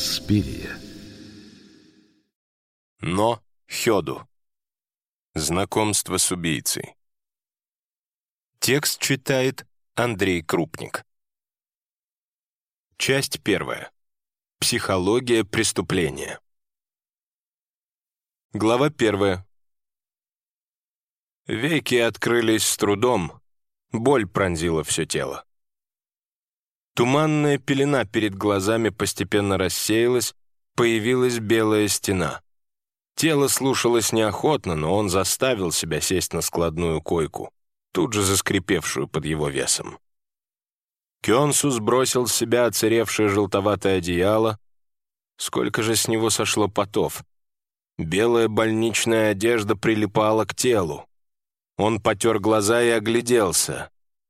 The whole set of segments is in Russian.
Инспирия. Но Хёду. Знакомство с убийцей. Текст читает Андрей Крупник. Часть 1. Психология преступления. Глава 1. Веки открылись с трудом, боль пронзила все тело. Туманная пелена перед глазами постепенно рассеялась, появилась белая стена. Тело слушалось неохотно, но он заставил себя сесть на складную койку, тут же заскрипевшую под его весом. Кёнсу сбросил с себя оцаревшее желтоватое одеяло. Сколько же с него сошло потов? Белая больничная одежда прилипала к телу. Он потер глаза и огляделся.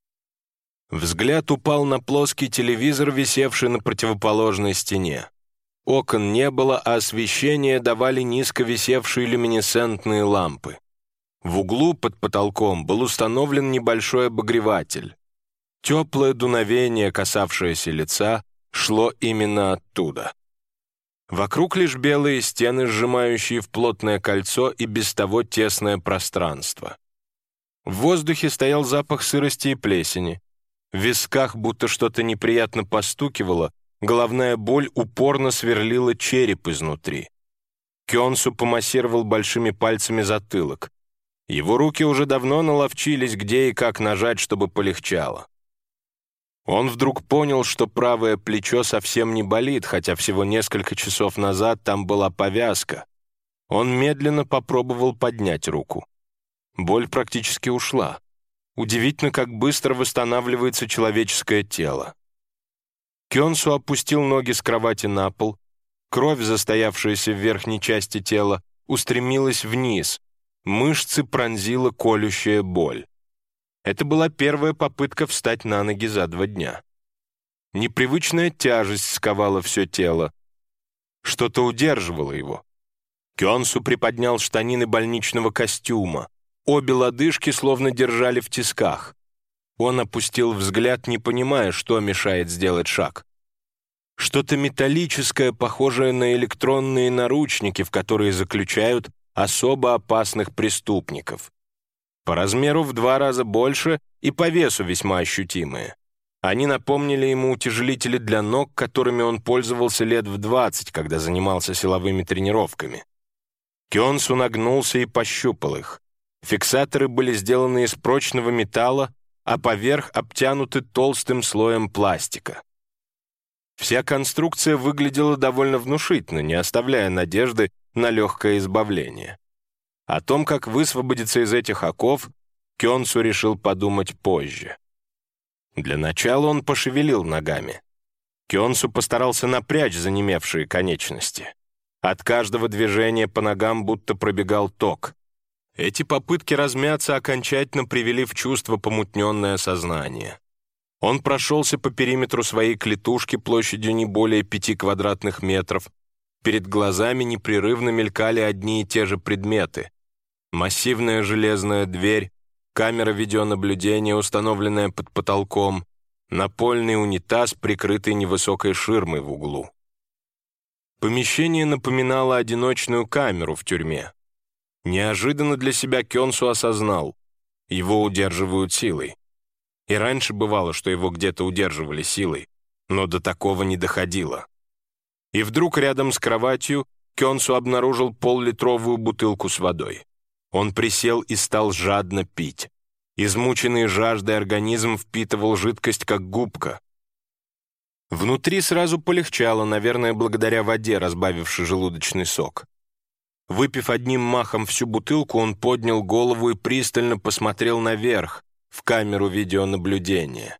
Взгляд упал на плоский телевизор, висевший на противоположной стене. Окон не было, а освещение давали низко висевшие люминесцентные лампы. В углу под потолком был установлен небольшой обогреватель. Теплое дуновение, касавшееся лица, шло именно оттуда. Вокруг лишь белые стены, сжимающие в плотное кольцо и без того тесное пространство. В воздухе стоял запах сырости и плесени. В висках будто что-то неприятно постукивало, головная боль упорно сверлила череп изнутри. Кёнсу помассировал большими пальцами затылок. Его руки уже давно наловчились, где и как нажать, чтобы полегчало. Он вдруг понял, что правое плечо совсем не болит, хотя всего несколько часов назад там была повязка. Он медленно попробовал поднять руку. Боль практически ушла. Удивительно, как быстро восстанавливается человеческое тело. Кёнсу опустил ноги с кровати на пол. Кровь, застоявшаяся в верхней части тела, устремилась вниз. Мышцы пронзила колющая боль. Это была первая попытка встать на ноги за 2 дня. Непривычная тяжесть сковала все тело. Что-то удерживало его. Кёнсу приподнял штанины больничного костюма. Обе лодыжки словно держали в тисках. Он опустил взгляд, не понимая, что мешает сделать шаг. Что-то металлическое, похожее на электронные наручники, в которые заключают особо опасных преступников. По размеру в 2 раза больше и по весу весьма ощутимые. Они напомнили ему утяжелители для ног, которыми он пользовался лет в 20, когда занимался силовыми тренировками. Кёнсу нагнулся и пощупал их. Фиксаторы были сделаны из прочного металла, а поверх обтянуты толстым слоем пластика. Вся конструкция выглядела довольно внушительно, не оставляя надежды на легкое избавление. О том, как высвободиться из этих оков, Кёнсу решил подумать позже. Для начала он пошевелил ногами. Кёнсу постарался напрячь занемевшие конечности. От каждого движения по ногам будто пробегал ток. Эти попытки размяться окончательно привели в чувство помутненное сознание. Он прошелся по периметру своей клетушки площадью не более 5 квадратных метров. Перед глазами непрерывно мелькали одни и те же предметы. Массивная железная дверь, камера видеонаблюдения, установленная под потолком, напольный унитаз, прикрытый невысокой ширмой в углу. Помещение напоминало одиночную камеру в тюрьме. Неожиданно для себя Кёнсу осознал, его удерживают силой. И раньше бывало, что его где-то удерживали силой, но до такого не доходило. И вдруг рядом с кроватью Кёнсу обнаружил пол-литровую бутылку с водой. Он присел и стал жадно пить. Измученный жаждой организм впитывал жидкость, как губка. Внутри сразу полегчало, наверное, благодаря воде, разбавившей желудочный сок. Выпив одним махом всю бутылку, он поднял голову и пристально посмотрел наверх, в камеру видеонаблюдения.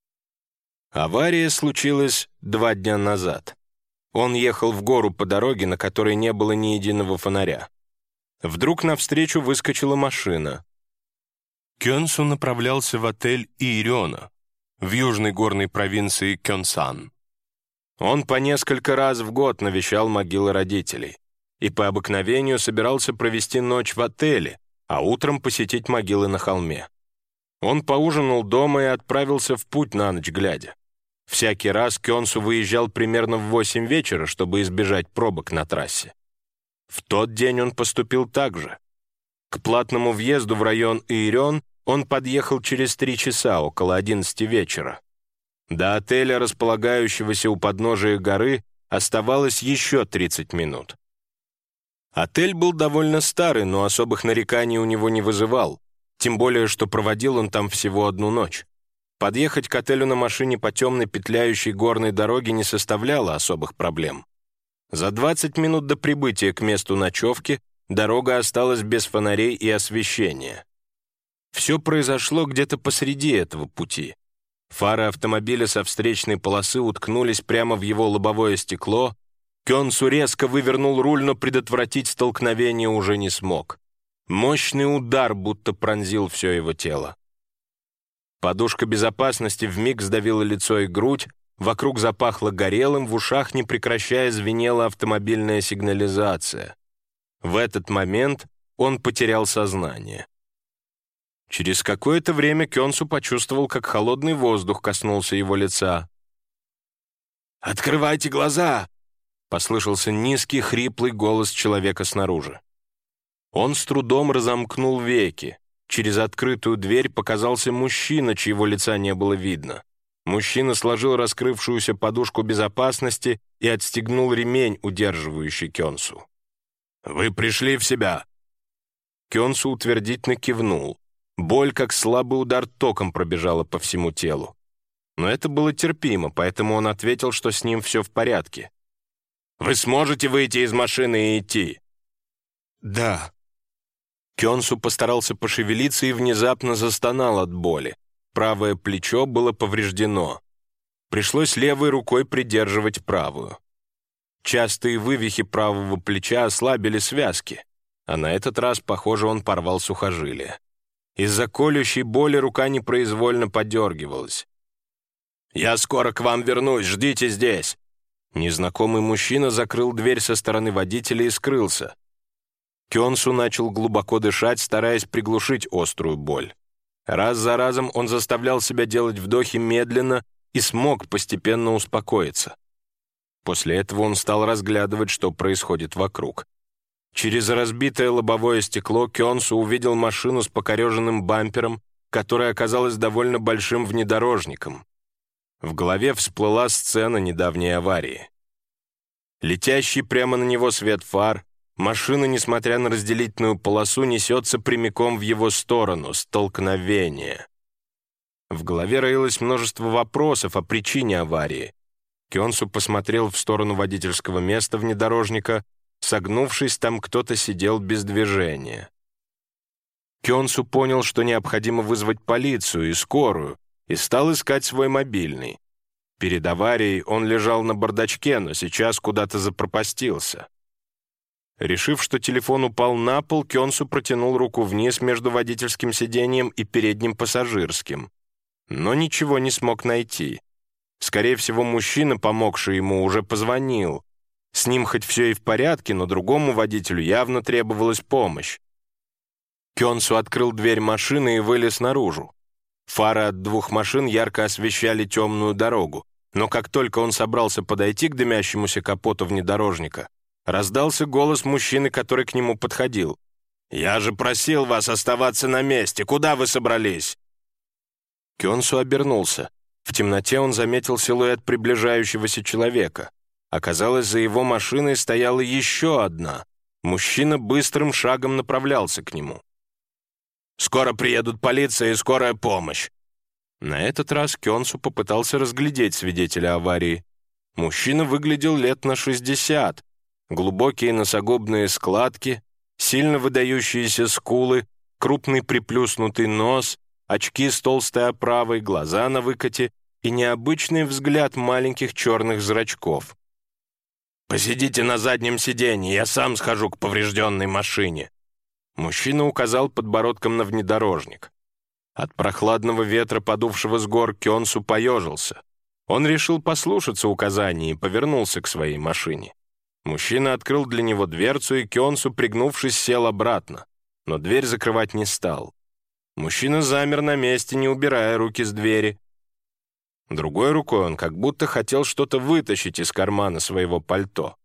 Авария случилась 2 дня назад. Он ехал в гору по дороге, на которой не было ни единого фонаря. Вдруг навстречу выскочила машина. Кёнсу направлялся в отель Иирёна в южной горной провинции Кёнсан. Он по несколько раз в год навещал могилы родителей и по обыкновению собирался провести ночь в отеле, а утром посетить могилы на холме. Он поужинал дома и отправился в путь на ночь глядя. Всякий раз Кёнсу выезжал примерно в 8 вечера, чтобы избежать пробок на трассе. В тот день он поступил так же. К платному въезду в район Иирён он подъехал через 3 часа, около 11 вечера. До отеля, располагающегося у подножия горы, оставалось еще 30 минут. Отель был довольно старый, но особых нареканий у него не вызывал, тем более, что проводил он там всего 1 ночь. Подъехать к отелю на машине по темной петляющей горной дороге не составляло особых проблем. За 20 минут до прибытия к месту ночевки дорога осталась без фонарей и освещения. Все произошло где-то посреди этого пути. Фары автомобиля со встречной полосы уткнулись прямо в его лобовое стекло. Кёнсу резко вывернул руль, но предотвратить столкновение уже не смог. Мощный удар будто пронзил все его тело. Подушка безопасности вмиг сдавила лицо и грудь, вокруг запахло горелым, в ушах не прекращая звенела автомобильная сигнализация. В этот момент он потерял сознание. Через какое-то время Кёнсу почувствовал, как холодный воздух коснулся его лица. «Открывайте глаза!» — послышался низкий, хриплый голос человека снаружи. Он с трудом разомкнул веки. Через открытую дверь показался мужчина, чьего лица не было видно. Мужчина сложил раскрывшуюся подушку безопасности и отстегнул ремень, удерживающий Кёнсу. «Вы пришли в себя?» Кёнсу утвердительно кивнул. Боль, как слабый удар током, пробежала по всему телу. Но это было терпимо, поэтому он ответил, что с ним все в порядке. «Вы сможете выйти из машины и идти?» «Да». Кёнсу постарался пошевелиться и внезапно застонал от боли. Правое плечо было повреждено. Пришлось левой рукой придерживать правую. Частые вывихи правого плеча ослабили связки, а на этот раз, похоже, он порвал сухожилие. Из-за колющей боли рука непроизвольно подергивалась. «Я скоро к вам вернусь, ждите здесь!» Незнакомый мужчина закрыл дверь со стороны водителя и скрылся. Кёнсу начал глубоко дышать, стараясь приглушить острую боль. Раз за разом он заставлял себя делать вдохи медленно и смог постепенно успокоиться. После этого он стал разглядывать, что происходит вокруг. Через разбитое лобовое стекло Кёнсу увидел машину с покореженным бампером, которая оказалась довольно большим внедорожником. В голове всплыла сцена недавней аварии. Летящий прямо на него свет фар, машина, несмотря на разделительную полосу, несется прямиком в его сторону. Столкновение. В голове роилось множество вопросов о причине аварии. Кёнсу посмотрел в сторону водительского места внедорожника. Согнувшись, там кто-то сидел без движения. Кёнсу понял, что необходимо вызвать полицию и скорую, и стал искать свой мобильный. Перед аварией он лежал на бардачке, но сейчас куда-то запропастился. Решив, что телефон упал на пол, Кёнсу протянул руку вниз между водительским сиденьем и передним пассажирским. Но ничего не смог найти. Скорее всего, мужчина, помогший ему, уже позвонил. С ним хоть все и в порядке, но другому водителю явно требовалась помощь. Кёнсу открыл дверь машины и вылез наружу. Фары от 2 машин ярко освещали темную дорогу, но как только он собрался подойти к дымящемуся капоту внедорожника, раздался голос мужчины, который к нему подходил. «Я же просил вас оставаться на месте! Куда вы собрались?» Кёнсу обернулся. В темноте он заметил силуэт приближающегося человека. Оказалось, за его машиной стояла еще одна. Мужчина быстрым шагом направлялся к нему. «Скоро приедут полиция и скорая помощь!» На этот раз Кёнсу попытался разглядеть свидетеля аварии. Мужчина выглядел лет на 60. Глубокие носогубные складки, сильно выдающиеся скулы, крупный приплюснутый нос, очки с толстой оправой, глаза на выкате и необычный взгляд маленьких черных зрачков. «Посидите на заднем сиденье, я сам схожу к поврежденной машине». Мужчина указал подбородком на внедорожник. От прохладного ветра, подувшего с гор, Кёнсу поежился. Он решил послушаться указаний и повернулся к своей машине. Мужчина открыл для него дверцу, и Кёнсу, пригнувшись, сел обратно, но дверь закрывать не стал. Мужчина замер на месте, не убирая руки с двери. Другой рукой он как будто хотел что-то вытащить из кармана своего пальто.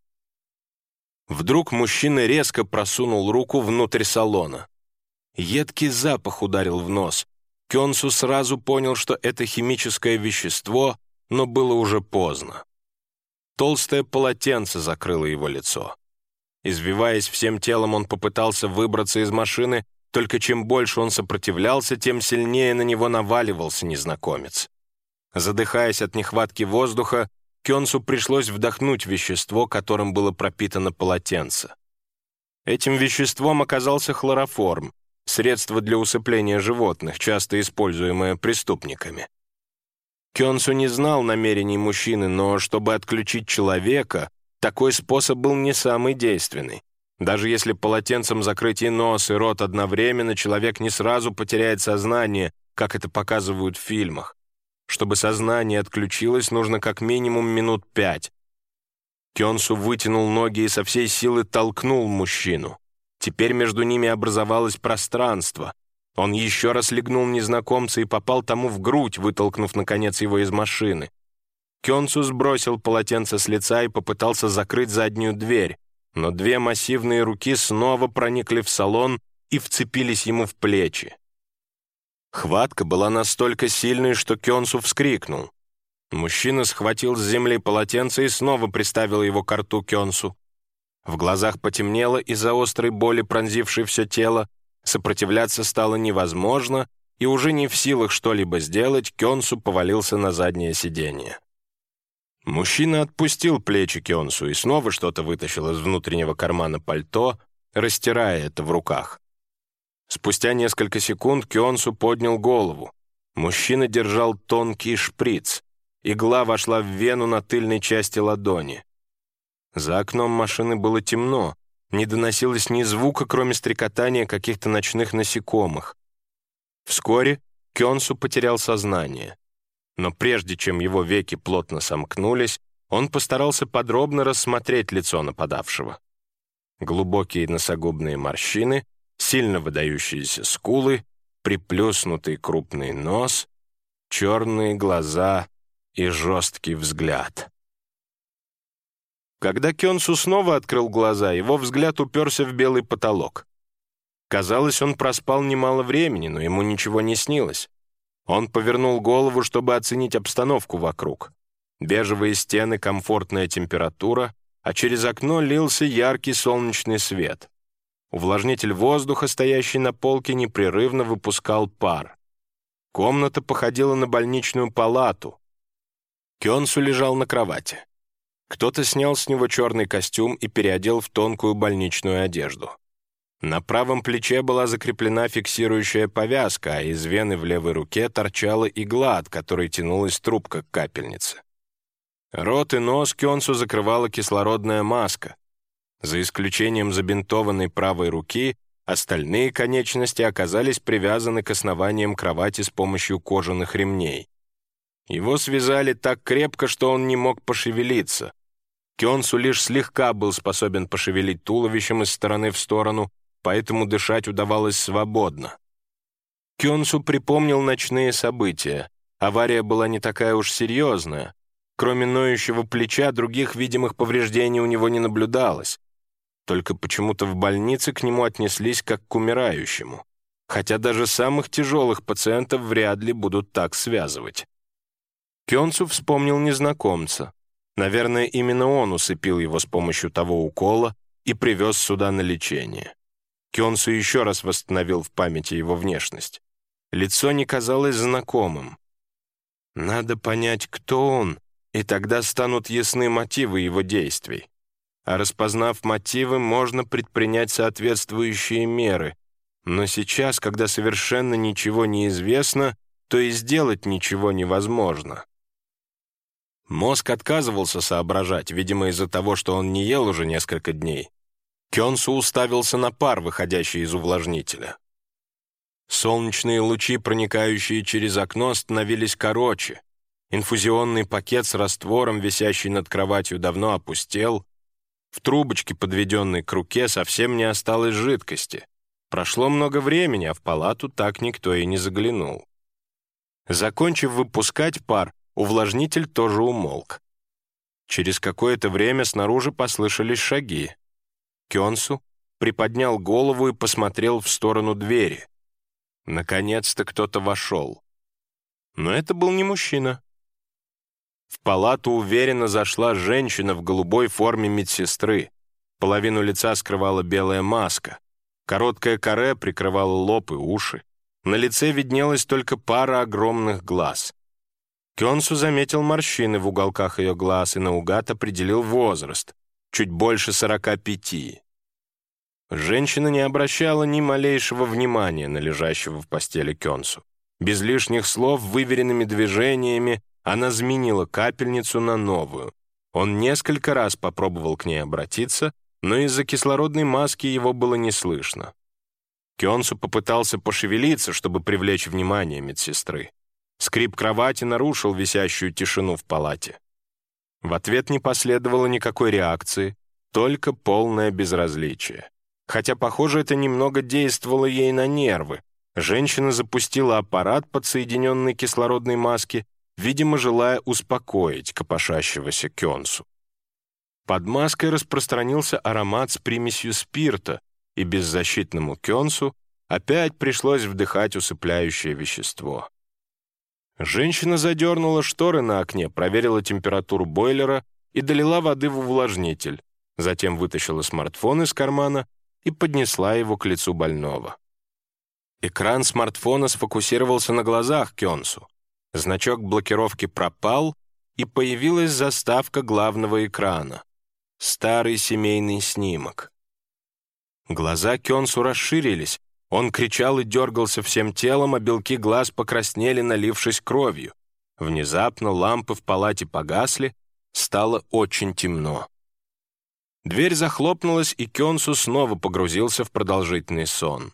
Вдруг мужчина резко просунул руку внутрь салона. Едкий запах ударил в нос. Кёнсу сразу понял, что это химическое вещество, но было уже поздно. Толстое полотенце закрыло его лицо. Извиваясь всем телом, он попытался выбраться из машины, только чем больше он сопротивлялся, тем сильнее на него наваливался незнакомец. Задыхаясь от нехватки воздуха, Кёнсу пришлось вдохнуть вещество, которым было пропитано полотенце. Этим веществом оказался хлороформ, средство для усыпления животных, часто используемое преступниками. Кёнсу не знал намерений мужчины, но чтобы отключить человека, такой способ был не самый действенный. Даже если полотенцем закрыть и нос, и рот одновременно, человек не сразу потеряет сознание, как это показывают в фильмах. Чтобы сознание отключилось, нужно как минимум минут 5. Кёнсу вытянул ноги и со всей силы толкнул мужчину. Теперь между ними образовалось пространство. Он еще раз легнул незнакомца и попал тому в грудь, вытолкнув, наконец, его из машины. Кёнсу сбросил полотенце с лица и попытался закрыть заднюю дверь, но две массивные руки снова проникли в салон и вцепились ему в плечи. Хватка была настолько сильной, что Кёнсу вскрикнул. Мужчина схватил с земли полотенце и снова приставил его к рту Кёнсу. В глазах потемнело из-за острой боли, пронзившей все тело. Сопротивляться стало невозможно, и уже не в силах что-либо сделать, Кёнсу повалился на заднее сиденье. Мужчина отпустил плечи Кёнсу и снова что-то вытащил из внутреннего кармана пальто, растирая это в руках. Спустя несколько секунд Кёнсу поднял голову. Мужчина держал тонкий шприц. Игла вошла в вену на тыльной части ладони. За окном машины было темно, не доносилось ни звука, кроме стрекотания каких-то ночных насекомых. Вскоре Кёнсу потерял сознание. Но прежде чем его веки плотно сомкнулись, он постарался подробно рассмотреть лицо нападавшего. Глубокие носогубные морщины, сильно выдающиеся скулы, приплюснутый крупный нос, черные глаза и жесткий взгляд. Когда Кёнсу снова открыл глаза, его взгляд уперся в белый потолок. Казалось, он проспал немало времени, но ему ничего не снилось. Он повернул голову, чтобы оценить обстановку вокруг. Бежевые стены, комфортная температура, а через окно лился яркий солнечный свет. Увлажнитель воздуха, стоящий на полке, непрерывно выпускал пар. Комната походила на больничную палату. Кёнсу лежал на кровати. Кто-то снял с него черный костюм и переодел в тонкую больничную одежду. На правом плече была закреплена фиксирующая повязка, а из вены в левой руке торчала игла, от которой тянулась трубка к капельнице. Рот и нос Кёнсу закрывала кислородная маска. За исключением забинтованной правой руки, остальные конечности оказались привязаны к основаниям кровати с помощью кожаных ремней. Его связали так крепко, что он не мог пошевелиться. Кёнсу лишь слегка был способен пошевелить туловищем из стороны в сторону, поэтому дышать удавалось свободно. Кёнсу припомнил ночные события. Авария была не такая уж серьезная. Кроме ноющего плеча, других видимых повреждений у него не наблюдалось. Только почему-то в больнице к нему отнеслись как к умирающему. Хотя даже самых тяжелых пациентов вряд ли будут так связывать. Кёнсу вспомнил незнакомца. Наверное, именно он усыпил его с помощью того укола и привез сюда на лечение. Кёнсу еще раз восстановил в памяти его внешность. Лицо не казалось знакомым. Надо понять, кто он, и тогда станут ясны мотивы его действий. А распознав мотивы, можно предпринять соответствующие меры. Но сейчас, когда совершенно ничего не известно, то и сделать ничего невозможно. Мозг отказывался соображать, видимо, из-за того, что он не ел уже несколько дней. Кёнсу уставился на пар, выходящий из увлажнителя. Солнечные лучи, проникающие через окно, становились короче. Инфузионный пакет с раствором, висящий над кроватью, давно опустел. В трубочке, подведенной к руке, совсем не осталось жидкости. Прошло много времени, а в палату так никто и не заглянул. Закончив выпускать пар, увлажнитель тоже умолк. Через какое-то время снаружи послышались шаги. Кёнсу приподнял голову и посмотрел в сторону двери. Наконец-то кто-то вошел. Но это был не мужчина. В палату уверенно зашла женщина в голубой форме медсестры. Половину лица скрывала белая маска. Короткое каре прикрывало лоб и уши. На лице виднелась только пара огромных глаз. Кёнсу заметил морщины в уголках ее глаз и наугад определил возраст — чуть больше 45. Женщина не обращала ни малейшего внимания на лежащего в постели Кёнсу. Без лишних слов, выверенными движениями, она заменила капельницу на новую. Он несколько раз попробовал к ней обратиться, но из-за кислородной маски его было не слышно. Кёнсу попытался пошевелиться, чтобы привлечь внимание медсестры. Скрип кровати нарушил висящую тишину в палате. В ответ не последовало никакой реакции, только полное безразличие. Хотя, похоже, это немного действовало ей на нервы. Женщина запустила аппарат подсоединенной кислородной маски, видимо, желая успокоить копошащегося Кёнсу. Под маской распространился аромат с примесью спирта, и беззащитному Кёнсу опять пришлось вдыхать усыпляющее вещество. Женщина задернула шторы на окне, проверила температуру бойлера и долила воды в увлажнитель, затем вытащила смартфон из кармана и поднесла его к лицу больного. Экран смартфона сфокусировался на глазах Кёнсу. Значок блокировки пропал, и появилась заставка главного экрана. Старый семейный снимок. Глаза Кёнсу расширились, он кричал и дергался всем телом, а белки глаз покраснели, налившись кровью. Внезапно лампы в палате погасли, стало очень темно. Дверь захлопнулась, и Кёнсу снова погрузился в продолжительный сон.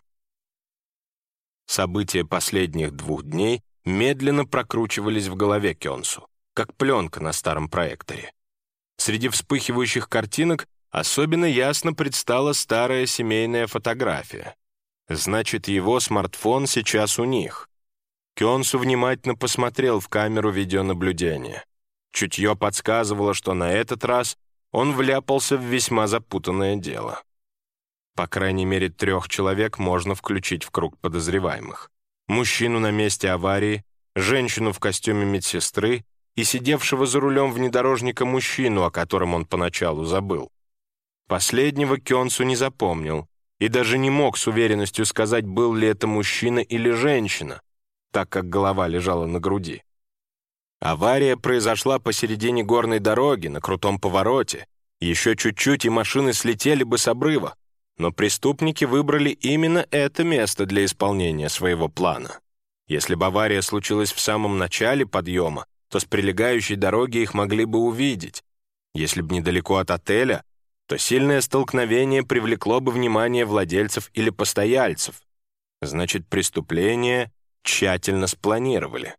События последних 2 дней медленно прокручивались в голове Кёнсу, как пленка на старом проекторе. Среди вспыхивающих картинок особенно ясно предстала старая семейная фотография. Значит, его смартфон сейчас у них. Кёнсу внимательно посмотрел в камеру видеонаблюдения. Чутье подсказывало, что на этот раз он вляпался в весьма запутанное дело. По крайней мере, 3 человек можно включить в круг подозреваемых. Мужчину на месте аварии, женщину в костюме медсестры и сидевшего за рулем внедорожника мужчину, о котором он поначалу забыл. Последнего Кёнсу не запомнил и даже не мог с уверенностью сказать, был ли это мужчина или женщина, так как голова лежала на груди. Авария произошла посередине горной дороги, на крутом повороте. Еще чуть-чуть, и машины слетели бы с обрыва. Но преступники выбрали именно это место для исполнения своего плана. Если бы авария случилась в самом начале подъема, то с прилегающей дороги их могли бы увидеть. Если бы недалеко от отеля, то сильное столкновение привлекло бы внимание владельцев или постояльцев. Значит, преступление тщательно спланировали.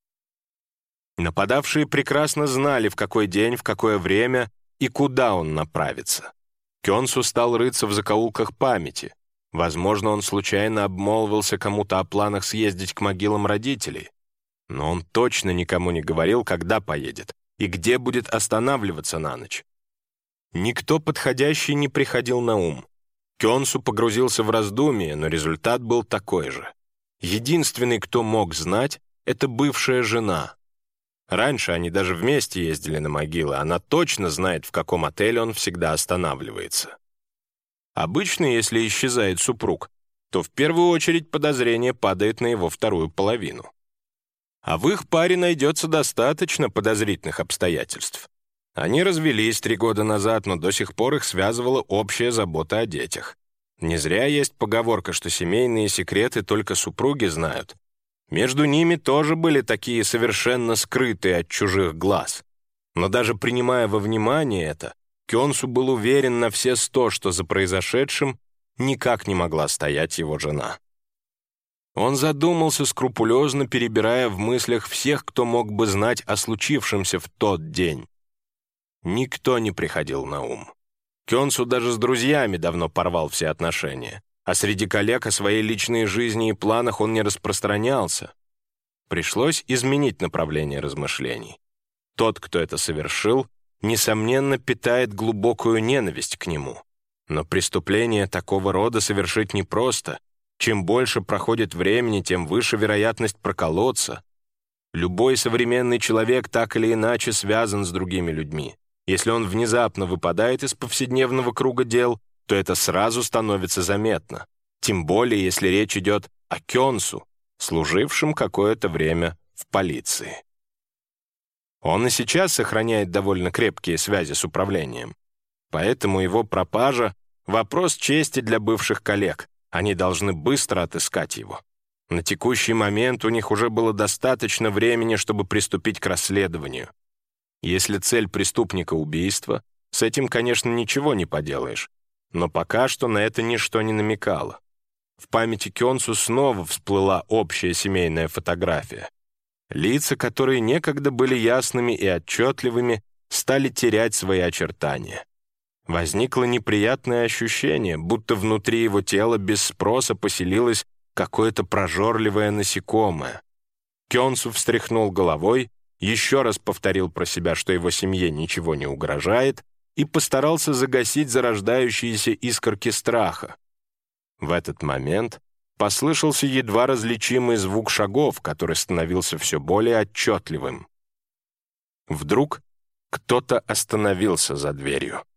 Нападавшие прекрасно знали, в какой день, в какое время и куда он направится. Кёнсу стал рыться в закоулках памяти. Возможно, он случайно обмолвился кому-то о планах съездить к могилам родителей. Но он точно никому не говорил, когда поедет и где будет останавливаться на ночь. Никто подходящий не приходил на ум. Кёнсу погрузился в раздумье, но результат был такой же. Единственный, кто мог знать, это бывшая жена. Раньше они даже вместе ездили на могилы, она точно знает, в каком отеле он всегда останавливается. Обычно, если исчезает супруг, то в первую очередь подозрение падает на его вторую половину. А в их паре найдется достаточно подозрительных обстоятельств. Они развелись 3 года назад, но до сих пор их связывала общая забота о детях. Не зря есть поговорка, что семейные секреты только супруги знают. Между ними тоже были такие совершенно скрытые от чужих глаз. Но даже принимая во внимание это, Кёнсу был уверен на все 100, что за произошедшим никак не могла стоять его жена. Он задумался, скрупулезно перебирая в мыслях всех, кто мог бы знать о случившемся в тот день. Никто не приходил на ум. Кёнсу даже с друзьями давно порвал все отношения, а среди коллег о своей личной жизни и планах он не распространялся. Пришлось изменить направление размышлений. Тот, кто это совершил, несомненно, питает глубокую ненависть к нему. Но преступление такого рода совершить непросто. Чем больше проходит времени, тем выше вероятность проколоться. Любой современный человек так или иначе связан с другими людьми. Если он внезапно выпадает из повседневного круга дел, то это сразу становится заметно. Тем более, если речь идет о Кёнсу, служившем какое-то время в полиции. Он и сейчас сохраняет довольно крепкие связи с управлением. Поэтому его пропажа — вопрос чести для бывших коллег. Они должны быстро отыскать его. На текущий момент у них уже было достаточно времени, чтобы приступить к расследованию. Если цель преступника — убийство, с этим, конечно, ничего не поделаешь. Но пока что на это ничто не намекало. В памяти Кёнсу снова всплыла общая семейная фотография. Лица, которые некогда были ясными и отчетливыми, стали терять свои очертания. Возникло неприятное ощущение, будто внутри его тела без спроса поселилось какое-то прожорливое насекомое. Кёнсу встряхнул головой, еще раз повторил про себя, что его семье ничего не угрожает, и постарался загасить зарождающиеся искорки страха. В этот момент послышался едва различимый звук шагов, который становился все более отчетливым. Вдруг кто-то остановился за дверью.